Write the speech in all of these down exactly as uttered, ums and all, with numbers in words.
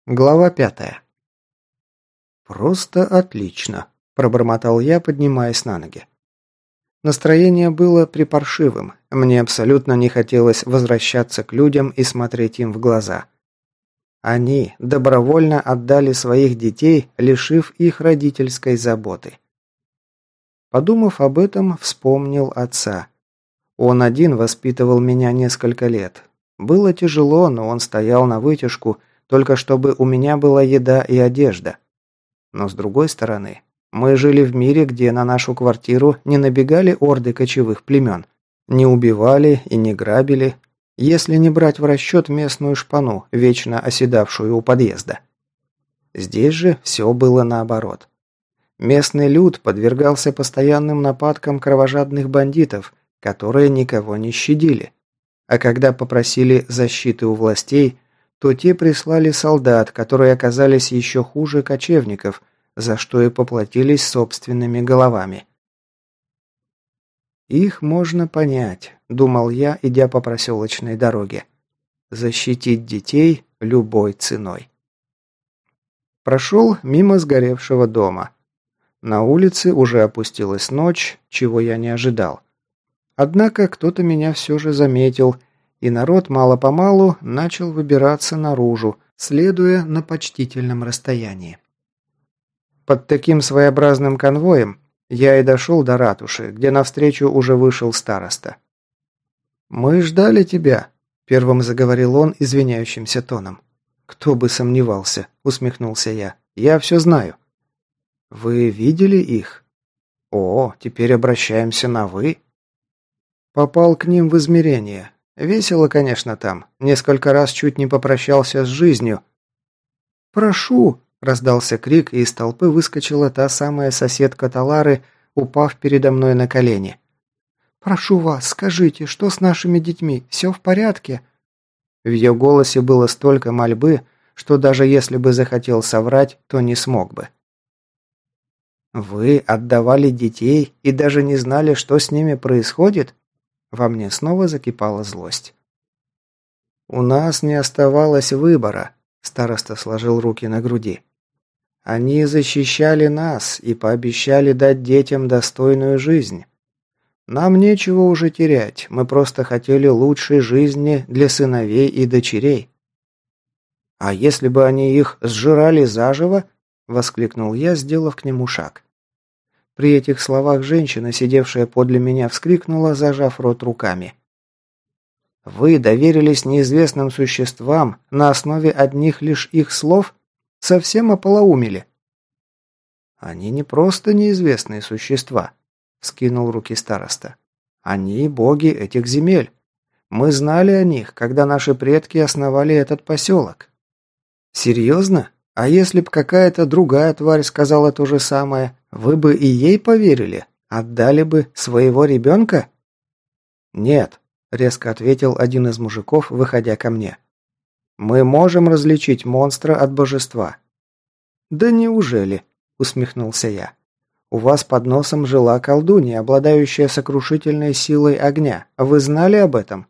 Глава пятая. «Просто отлично», – пробормотал я, поднимаясь на ноги. Настроение было припаршивым. Мне абсолютно не хотелось возвращаться к людям и смотреть им в глаза. Они добровольно отдали своих детей, лишив их родительской заботы. Подумав об этом, вспомнил отца. Он один воспитывал меня несколько лет. Было тяжело, но он стоял на вытяжку, только чтобы у меня была еда и одежда. Но с другой стороны, мы жили в мире, где на нашу квартиру не набегали орды кочевых племен, не убивали и не грабили, если не брать в расчет местную шпану, вечно оседавшую у подъезда. Здесь же все было наоборот. Местный люд подвергался постоянным нападкам кровожадных бандитов, которые никого не щадили. А когда попросили защиты у властей, то те прислали солдат, которые оказались еще хуже кочевников, за что и поплатились собственными головами. «Их можно понять», – думал я, идя по проселочной дороге. «Защитить детей любой ценой». Прошел мимо сгоревшего дома. На улице уже опустилась ночь, чего я не ожидал. Однако кто-то меня все же заметил, и народ мало-помалу начал выбираться наружу, следуя на почтительном расстоянии. Под таким своеобразным конвоем я и дошел до ратуши, где навстречу уже вышел староста. «Мы ждали тебя», – первым заговорил он извиняющимся тоном. «Кто бы сомневался», – усмехнулся я. «Я все знаю». «Вы видели их?» «О, теперь обращаемся на «вы». Попал к ним в измерение. Весело, конечно, там. Несколько раз чуть не попрощался с жизнью. «Прошу!» – раздался крик, и из толпы выскочила та самая соседка Талары, упав передо мной на колени. «Прошу вас, скажите, что с нашими детьми? Все в порядке?» В ее голосе было столько мольбы, что даже если бы захотел соврать, то не смог бы. «Вы отдавали детей и даже не знали, что с ними происходит?» Во мне снова закипала злость. «У нас не оставалось выбора», – староста сложил руки на груди. «Они защищали нас и пообещали дать детям достойную жизнь. Нам нечего уже терять, мы просто хотели лучшей жизни для сыновей и дочерей». «А если бы они их сжирали заживо?» – воскликнул я, сделав к нему шаг. При этих словах женщина, сидевшая подле меня, вскрикнула, зажав рот руками. «Вы доверились неизвестным существам на основе одних лишь их слов? Совсем ополоумели?» «Они не просто неизвестные существа», – вскинул руки староста. «Они боги этих земель. Мы знали о них, когда наши предки основали этот поселок». «Серьезно? А если б какая-то другая тварь сказала то же самое, вы бы и ей поверили? Отдали бы своего ребенка?» «Нет», – резко ответил один из мужиков, выходя ко мне. «Мы можем различить монстра от божества». «Да неужели?» – усмехнулся я. «У вас под носом жила колдунья, обладающая сокрушительной силой огня. Вы знали об этом?»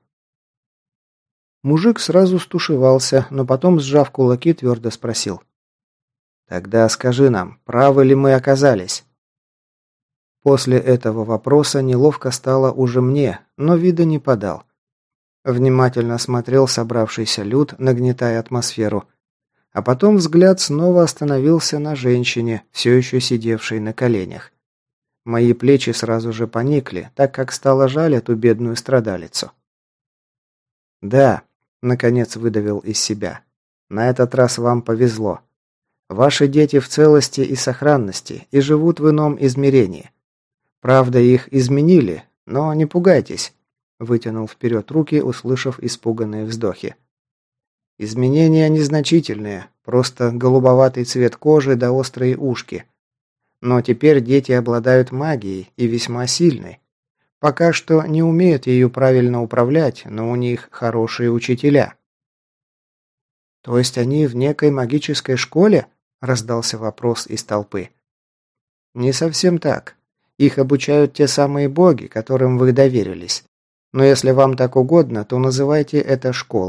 Мужик сразу стушевался, но потом, сжав кулаки, твердо спросил. «Тогда скажи нам, правы ли мы оказались?» После этого вопроса неловко стало уже мне, но вида не подал. Внимательно смотрел собравшийся люд, нагнетая атмосферу. А потом взгляд снова остановился на женщине, все еще сидевшей на коленях. Мои плечи сразу же поникли, так как стало жаль эту бедную страдалицу. «Да», — наконец выдавил из себя, — «на этот раз вам повезло. Ваши дети в целости и сохранности и живут в ином измерении. Правда, их изменили, но не пугайтесь», – вытянул вперед руки, услышав испуганные вздохи. «Изменения незначительные, просто голубоватый цвет кожи да острые ушки. Но теперь дети обладают магией и весьма сильной. Пока что не умеют ею правильно управлять, но у них хорошие учителя». «То есть они в некой магической школе?» – раздался вопрос из толпы. «Не совсем так. Их обучают те самые боги, которым вы доверились. Но если вам так угодно, то называйте это школой.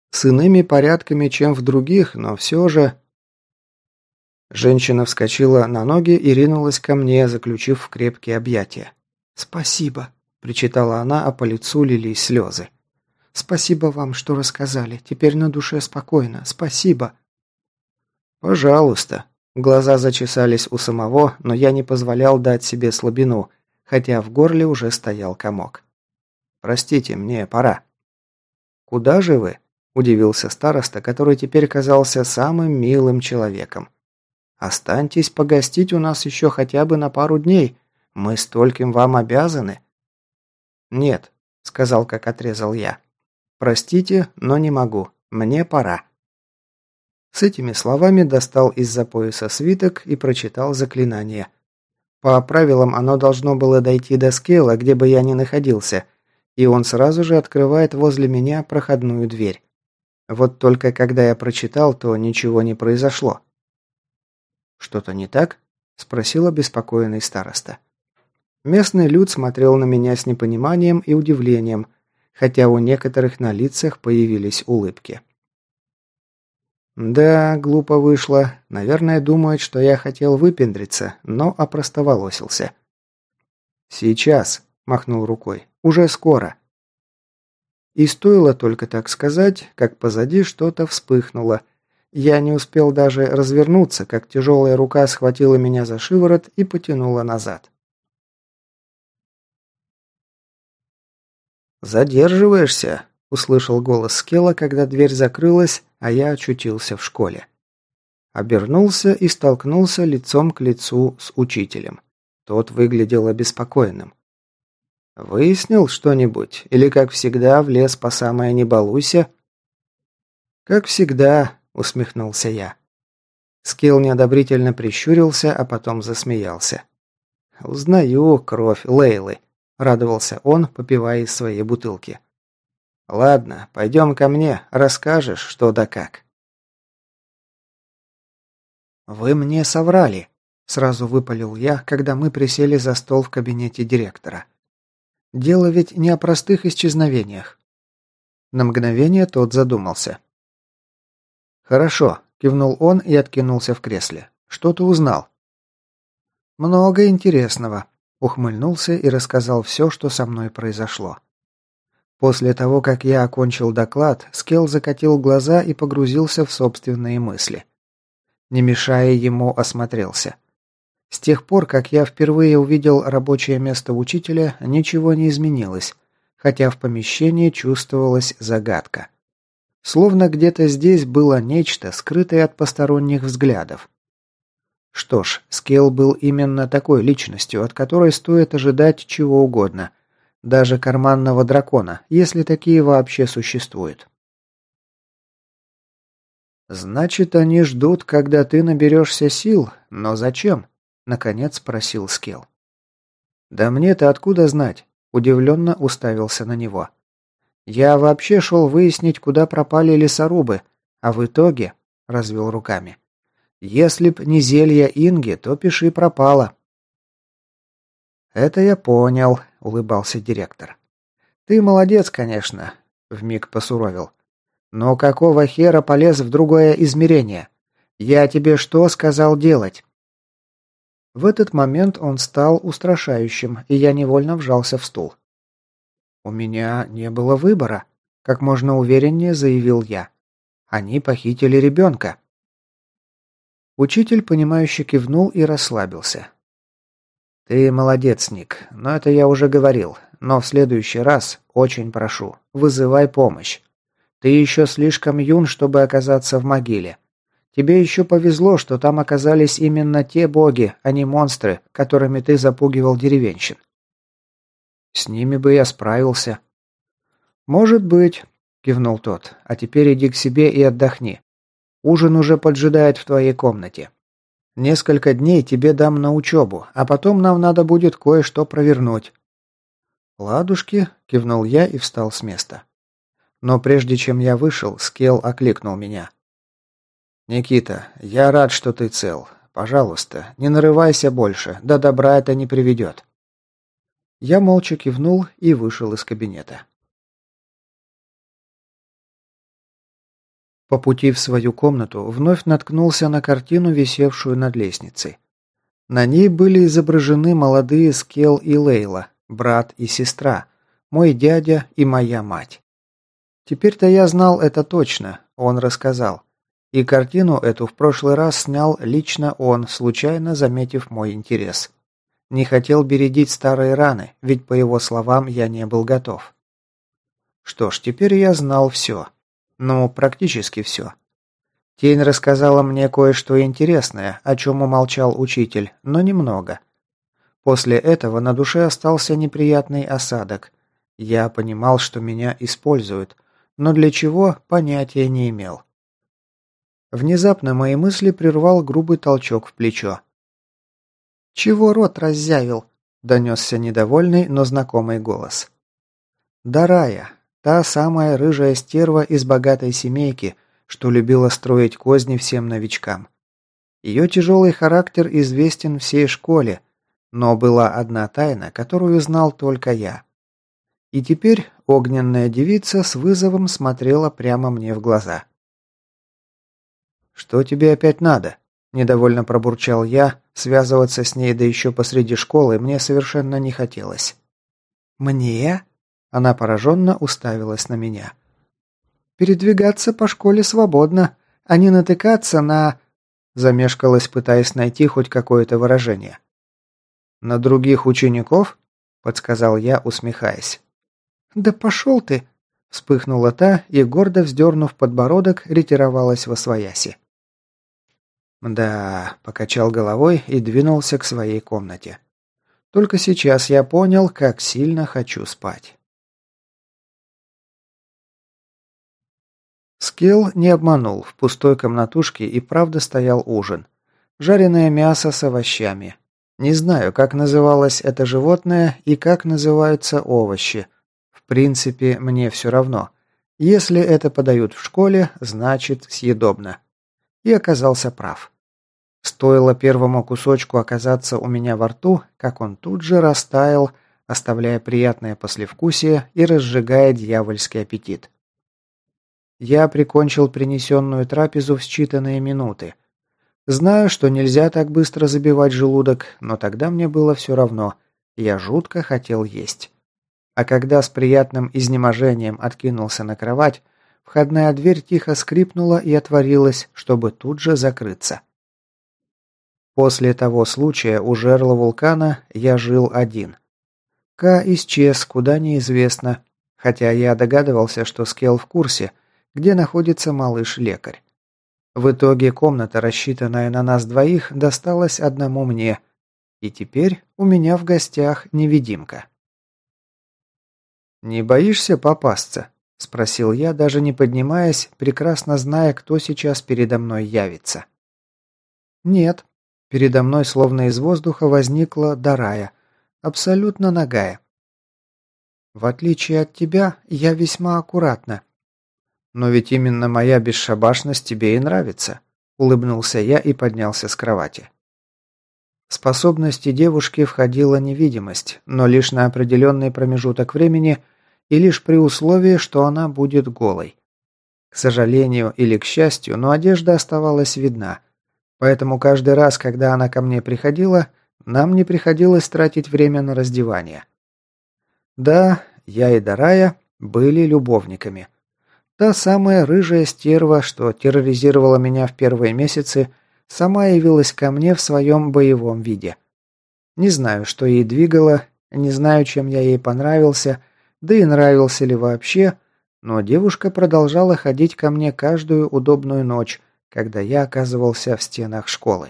С иными порядками, чем в других, но все же... Женщина вскочила на ноги и ринулась ко мне, заключив в крепкие объятия. «Спасибо», – причитала она, а по лицу лились слезы. «Спасибо вам, что рассказали. Теперь на душе спокойно. Спасибо». «Пожалуйста». Глаза зачесались у самого, но я не позволял дать себе слабину, хотя в горле уже стоял комок. «Простите, мне пора». «Куда же вы?» – удивился староста, который теперь казался самым милым человеком. «Останьтесь погостить у нас еще хотя бы на пару дней. Мы стольким вам обязаны». «Нет», – сказал, как отрезал я. «Простите, но не могу. Мне пора». С этими словами достал из-за пояса свиток и прочитал заклинание. По правилам оно должно было дойти до скелла, где бы я ни находился, и он сразу же открывает возле меня проходную дверь. Вот только когда я прочитал, то ничего не произошло. «Что-то не так?» – спросил обеспокоенный староста. Местный люд смотрел на меня с непониманием и удивлением, хотя у некоторых на лицах появились улыбки. «Да, глупо вышло. Наверное, думает, что я хотел выпендриться, но опростоволосился». «Сейчас», – махнул рукой, – «уже скоро». И стоило только так сказать, как позади что-то вспыхнуло. Я не успел даже развернуться, как тяжелая рука схватила меня за шиворот и потянула назад. «Задерживаешься?» – услышал голос Скелла, когда дверь закрылась, а я очутился в школе. Обернулся и столкнулся лицом к лицу с учителем. Тот выглядел обеспокоенным. «Выяснил что-нибудь? Или, как всегда, влез по самое не балуйся?» «Как всегда», – усмехнулся я. Скилл неодобрительно прищурился, а потом засмеялся. «Узнаю кровь Лейлы», – радовался он, попивая из своей бутылки. «Ладно, пойдем ко мне, расскажешь, что да как». «Вы мне соврали», – сразу выпалил я, когда мы присели за стол в кабинете директора. «Дело ведь не о простых исчезновениях». На мгновение тот задумался. «Хорошо», – кивнул он и откинулся в кресле. «Что ты узнал?» «Много интересного», – ухмыльнулся и рассказал все, что со мной произошло. После того, как я окончил доклад, Скелл закатил глаза и погрузился в собственные мысли. Не мешая ему, осмотрелся. С тех пор, как я впервые увидел рабочее место учителя, ничего не изменилось, хотя в помещении чувствовалась загадка. Словно где-то здесь было нечто, скрытое от посторонних взглядов. Что ж, Скелл был именно такой личностью, от которой стоит ожидать чего угодно. Даже карманного дракона, если такие вообще существуют. «Значит, они ждут, когда ты наберешься сил, но зачем?» – наконец спросил Скелл. «Да мне-то откуда знать?» – удивленно уставился на него. «Я вообще шел выяснить, куда пропали лесорубы, а в итоге...» – развел руками. «Если б не зелье Инги, то пиши пропало». «Это я понял», – улыбался директор. «Ты молодец, конечно», – вмиг посуровил. «Но какого хера полез в другое измерение? Я тебе что сказал делать?» В этот момент он стал устрашающим, и я невольно вжался в стул. «У меня не было выбора», – как можно увереннее заявил я. «Они похитили ребенка». Учитель, понимающе кивнул и расслабился. «Ты молодец, Ник, но это я уже говорил. Но в следующий раз, очень прошу, вызывай помощь. Ты еще слишком юн, чтобы оказаться в могиле. Тебе еще повезло, что там оказались именно те боги, а не монстры, которыми ты запугивал деревенщин». «С ними бы я справился». «Может быть», – кивнул тот, – «а теперь иди к себе и отдохни. Ужин уже поджидает в твоей комнате. Несколько дней тебе дам на учебу, а потом нам надо будет кое-что провернуть». «Ладушки», – кивнул я и встал с места. Но прежде чем я вышел, Скелл окликнул меня. «Никита, я рад, что ты цел. Пожалуйста, не нарывайся больше, до добра это не приведет». Я молча кивнул и вышел из кабинета. По пути в свою комнату вновь наткнулся на картину, висевшую над лестницей. На ней были изображены молодые Скел и Лейла, брат и сестра, мой дядя и моя мать. Теперь-то я знал это точно, он рассказал. И картину эту в прошлый раз снял лично он, случайно заметив мой интерес. Не хотел бередить старые раны, ведь, по его словам, я не был готов. Что ж, теперь я знал все. Ну, практически все. Тень рассказала мне кое-что интересное, о чем умолчал учитель, но немного. После этого на душе остался неприятный осадок. Я понимал, что меня используют, но для чего – понятия не имел. Внезапно мои мысли прервал грубый толчок в плечо. «Чего рот раззявил?» – донесся недовольный, но знакомый голос. Дарая, та самая рыжая стерва из богатой семейки, что любила строить козни всем новичкам. Ее тяжелый характер известен всей школе, но была одна тайна, которую знал только я. И теперь огненная девица с вызовом смотрела прямо мне в глаза. «Что тебе опять надо?» – недовольно пробурчал я. Связываться с ней, да еще посреди школы, мне совершенно не хотелось. «Мне?» – она пораженно уставилась на меня. «Передвигаться по школе свободно, а не натыкаться на...» Замешкалась, пытаясь найти хоть какое-то выражение. «На других учеников?» – подсказал я, усмехаясь. «Да пошел ты!» – вспыхнула та и, гордо вздернув подбородок, ретировалась восвояси. «Да», – покачал головой и двинулся к своей комнате. Только сейчас я понял, как сильно хочу спать. Скел не обманул, в пустой комнатушке и правда стоял ужин. Жареное мясо с овощами. Не знаю, как называлось это животное и как называются овощи. В принципе, мне все равно. Если это подают в школе, значит съедобно. И оказался прав. Стоило первому кусочку оказаться у меня во рту, как он тут же растаял, оставляя приятное послевкусие и разжигая дьявольский аппетит. Я прикончил принесенную трапезу в считанные минуты. Знаю, что нельзя так быстро забивать желудок, но тогда мне было все равно. Я жутко хотел есть. А когда с приятным изнеможением откинулся на кровать, входная дверь тихо скрипнула и отворилась, чтобы тут же закрыться. После того случая у жерла вулкана я жил один. Ка исчез, куда неизвестно, хотя я догадывался, что Скел в курсе, где находится малыш-лекарь. В итоге комната, рассчитанная на нас двоих, досталась одному мне, и теперь у меня в гостях невидимка. «Не боишься попасться?» – спросил я, даже не поднимаясь, прекрасно зная, кто сейчас передо мной явится. «Нет». Передо мной словно из воздуха возникла Дарая, абсолютно нагая. «В отличие от тебя, я весьма аккуратна». «Но ведь именно моя бесшабашность тебе и нравится», – улыбнулся я и поднялся с кровати. В способности девушки входила невидимость, но лишь на определенный промежуток времени и лишь при условии, что она будет голой. К сожалению или к счастью, но одежда оставалась видна. Поэтому каждый раз, когда она ко мне приходила, нам не приходилось тратить время на раздевание. Да, я и Дарая были любовниками. Та самая рыжая стерва, что терроризировала меня в первые месяцы, сама явилась ко мне в своем боевом виде. Не знаю, что ей двигало, не знаю, чем я ей понравился, да и нравился ли вообще, но девушка продолжала ходить ко мне каждую удобную ночь, когда я оказывался в стенах школы.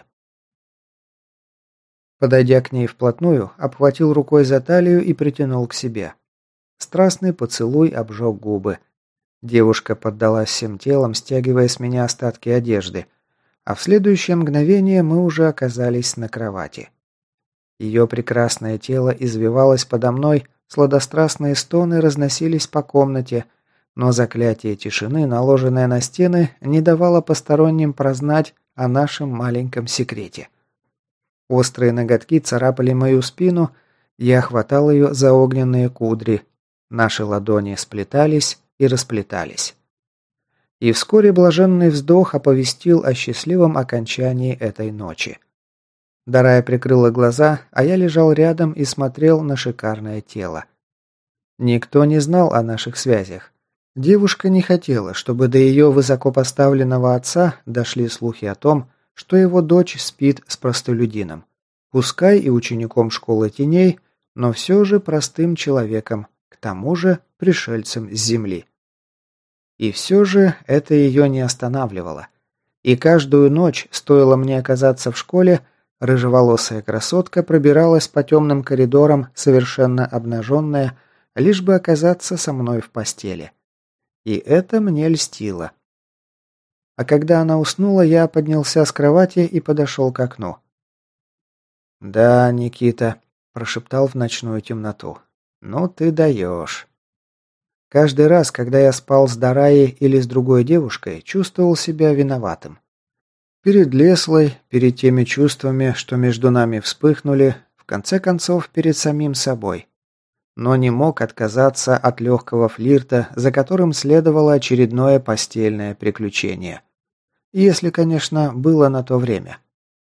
Подойдя к ней вплотную, обхватил рукой за талию и притянул к себе. Страстный поцелуй обжег губы. Девушка поддалась всем телом, стягивая с меня остатки одежды, а в следующее мгновение мы уже оказались на кровати. Ее прекрасное тело извивалось подо мной, сладострастные стоны разносились по комнате, но заклятие тишины, наложенное на стены, не давало посторонним прознать о нашем маленьком секрете. Острые ноготки царапали мою спину, я хватал ее за огненные кудри. Наши ладони сплетались и расплетались. И вскоре блаженный вздох оповестил о счастливом окончании этой ночи. Дарая прикрыла глаза, а я лежал рядом и смотрел на шикарное тело. Никто не знал о наших связях. Девушка не хотела, чтобы до ее высокопоставленного отца дошли слухи о том, что его дочь спит с простолюдином. Пускай и учеником школы теней, но все же простым человеком, к тому же пришельцем с земли. И все же это ее не останавливало. И каждую ночь, стоило мне оказаться в школе, рыжеволосая красотка пробиралась по темным коридорам, совершенно обнаженная, лишь бы оказаться со мной в постели. И это мне льстило. А когда она уснула, я поднялся с кровати и подошел к окну. «Да, Никита», – прошептал в ночную темноту. «Ну ты даешь». Каждый раз, когда я спал с Дараей или с другой девушкой, чувствовал себя виноватым. Перед Леслой, перед теми чувствами, что между нами вспыхнули, в конце концов, перед самим собой. Но не мог отказаться от легкого флирта, за которым следовало очередное постельное приключение. Если, конечно, было на то время.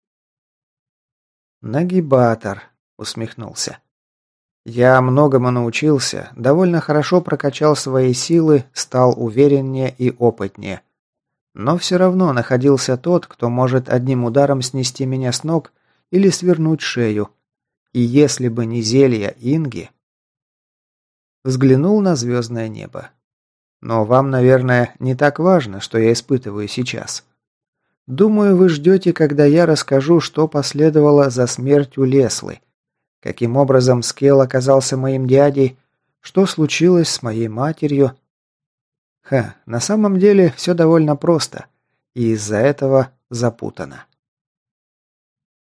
«Нагибатор», — усмехнулся. «Я многому научился, довольно хорошо прокачал свои силы, стал увереннее и опытнее. Но все равно находился тот, кто может одним ударом снести меня с ног или свернуть шею. И если бы не зелья Инги...» Взглянул на звездное небо. «Но вам, наверное, не так важно, что я испытываю сейчас. Думаю, вы ждете, когда я расскажу, что последовало за смертью Леслы. Каким образом Скелл оказался моим дядей? Что случилось с моей матерью? Ха, на самом деле все довольно просто. И из-за этого запутано.